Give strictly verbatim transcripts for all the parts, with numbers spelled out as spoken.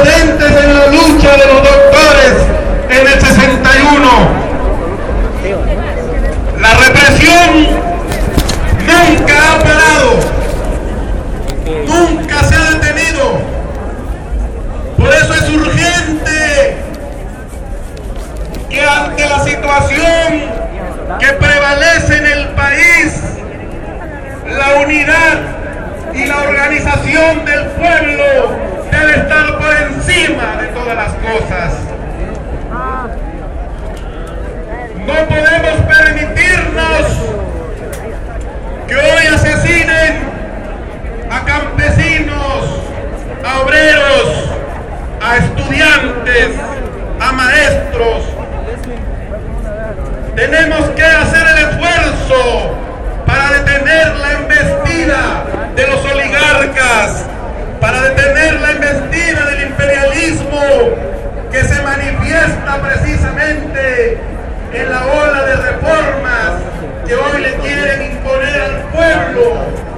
antecedentes en la lucha de los doctores en el sesenta y uno. La represión nunca ha parado, nunca se ha detenido. Por eso es urgente que ante la situación que prevalece en el país, la unidad y la organización del pueblo debe estar por encima de todas las cosas. No podemos permitirnos que hoy asesinen a campesinos, a obreros, a estudiantes, a maestros. Tenemos que hacer el esfuerzo para detener la embestida de los oligarcas, para detener la embestida del imperialismo que se manifiesta precisamente en la ola de reformas que hoy le quieren imponer al pueblo,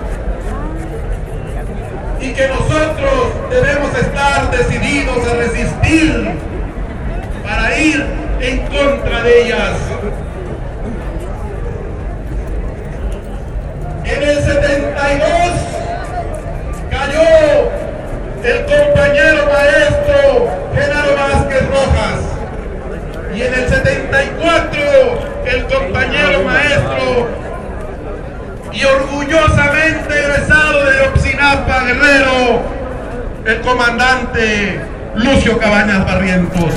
y que nosotros debemos estar decididos a resistir para ir en contra de ellas. En el setenta y dos cayó el compañero maestro Genaro Vázquez Rojas, y en el setenta y cuatro el compañero maestro y orgullosamente egresado de Ayotzinapa, Guerrero, el comandante Lucio Cabañas Barrientos.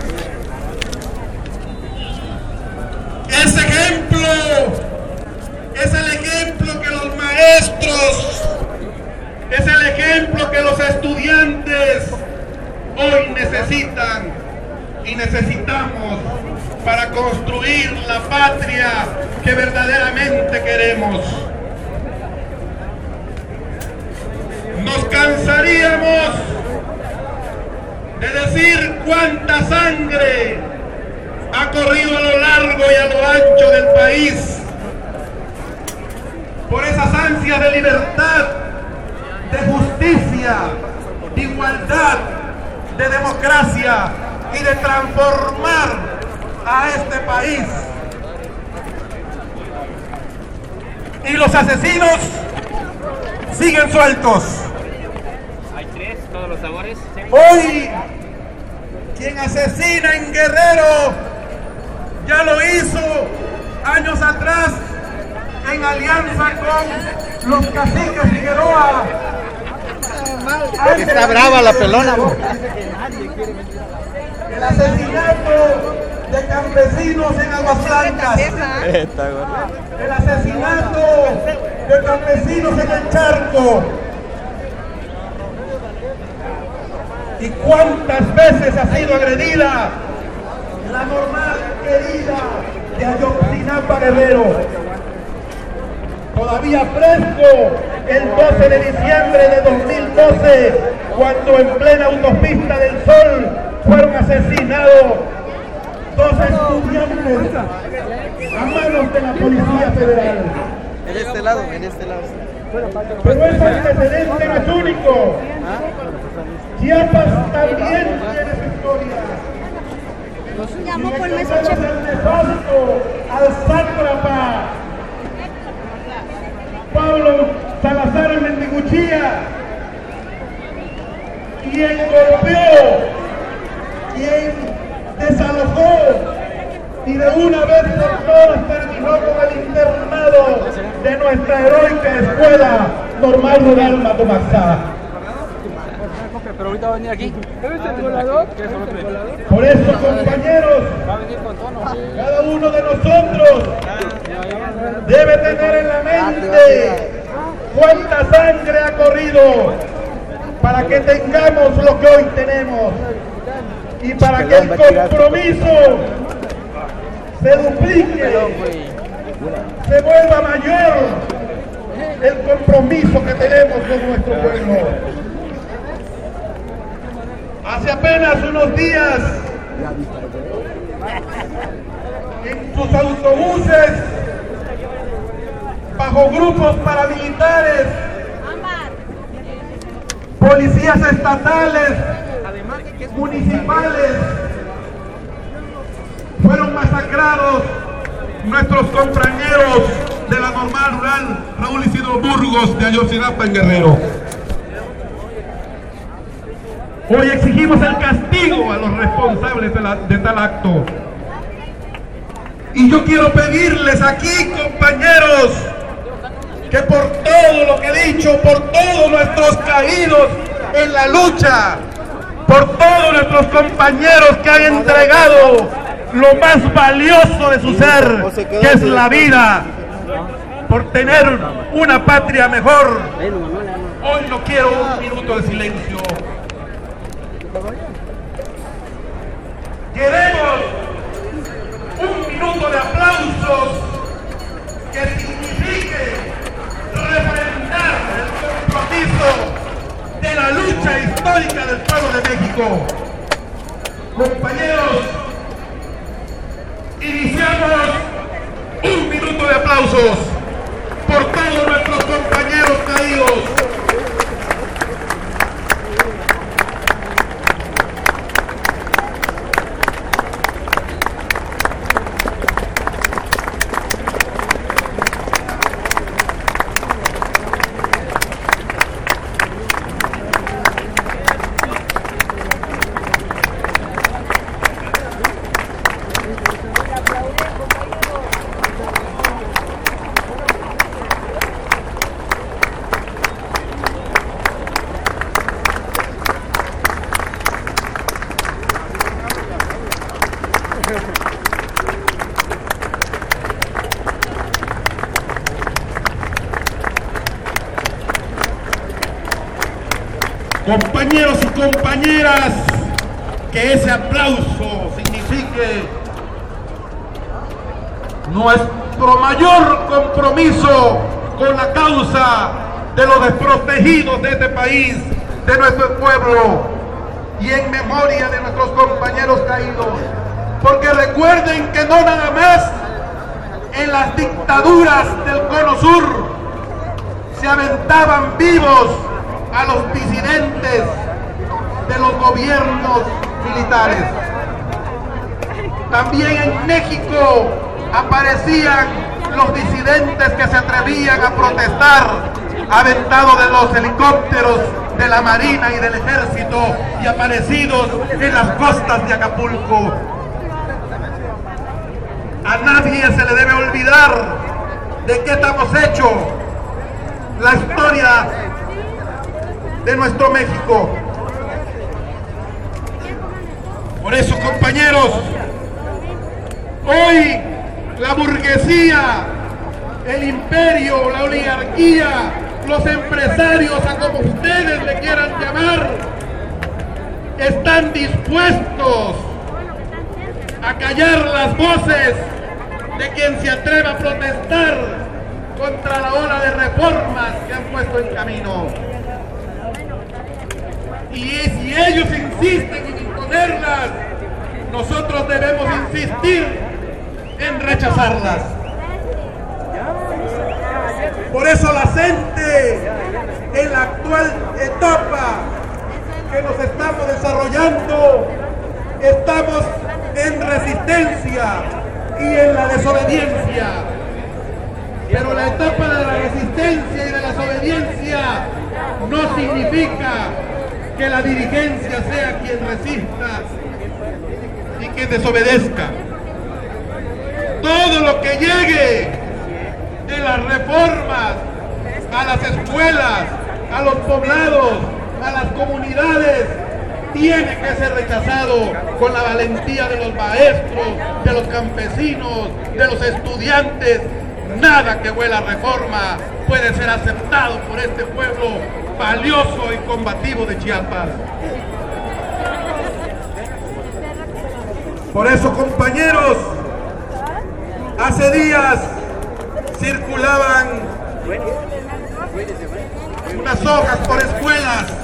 Ese ejemplo es el ejemplo que los maestros, es el ejemplo que los estudiantes hoy necesitan y necesitamos para construir la patria que verdaderamente queremos. Nos cansaríamos de decir cuánta sangre ha corrido a lo largo y a lo ancho del país por esas ansias de libertad, de justicia, de igualdad, de democracia y de transformar a este país. Y los asesinos siguen sueltos. Hay tres, todos los sabores. Hoy, quien asesina en Guerrero ya lo hizo años atrás en alianza con los caciques Figueroa. Está brava la pelona. El asesinato de campesinos en Aguas Blancas. El asesinato de campesinos en el Charco. ¿Y cuántas veces ha sido agredida la normal querida de Ayotzinapa, Guerrero? Todavía fresco el doce de diciembre de dos mil doce, cuando en plena autopista del Sol fueron asesinados dos estudiantes a manos de la Policía Federal. En este lado, en este lado. Pero ese antecedente no es único. Chiapas también tiene su historia. Llamó por el mensaje. nefasto al sátrapa Pablo Salazar Mendiguchía, quien golpeó, quien desalojó y de una vez por todas terminó con el internado de nuestra heroica escuela normal rural Matomaxá. Pero ahorita va a venir aquí. Por eso, compañeros, cada uno de nosotros debe tener en la mente cuánta sangre ha corrido para que tengamos lo que hoy tenemos, y para que el compromiso se duplique, se vuelva mayor el compromiso que tenemos con nuestro pueblo. Hace apenas unos días, en sus autobuses, bajo grupos paramilitares, policías estatales municipales fueron masacrados nuestros compañeros de la Normal Rural Raúl Isidro Burgos de Ayotzinapa en Guerrero. Hoy exigimos el castigo a los responsables de, la, de tal acto. Y yo quiero pedirles aquí, compañeros, que por todo lo que he dicho, por todos nuestros caídos en la lucha, por todos nuestros compañeros que han entregado lo más valioso de su ser, que es la vida, por tener una patria mejor, hoy no quiero un minuto de silencio. Queremos un minuto de aplausos que signifique refrendar el compromiso de la lucha histórica del pueblo de México. Compañeros, iniciamos un minuto de aplausos por todos nuestros compañeros caídos. Compañeros y compañeras, que ese aplauso signifique nuestro mayor compromiso con la causa de los desprotegidos de este país, de nuestro pueblo, y en memoria de nuestros compañeros caídos. Porque recuerden que no nada más en las dictaduras del Cono Sur se aventaban vivos a los disidentes de los gobiernos militares. También en México aparecían los disidentes que se atrevían a protestar, aventados de los helicópteros de la Marina y del Ejército y aparecidos en las costas de Acapulco. A nadie se le debe olvidar de qué estamos hechos, la historia de nuestro México. Por eso, compañeros, hoy la burguesía, el imperio, la oligarquía, los empresarios, a como ustedes le quieran llamar, están dispuestos a callar las voces de quien se atreva a protestar contra la ola de reformas que han puesto en camino. Y si ellos insisten en imponerlas, nosotros debemos insistir en rechazarlas. Por eso la gente en la actual etapa que nos estamos desarrollando, estamos en resistencia y en la desobediencia. Pero la etapa de la resistencia y de la desobediencia no significa que la dirigencia sea quien resista y quien desobedezca. Todo lo que llegue de las reformas a las escuelas, a los poblados, a las comunidades, tiene que ser rechazado con la valentía de los maestros, de los campesinos, de los estudiantes. Nada que huela a reforma puede ser aceptado por este pueblo valioso y combativo de Chiapas. Por eso, compañeros, hace días circulaban unas hojas por escuelas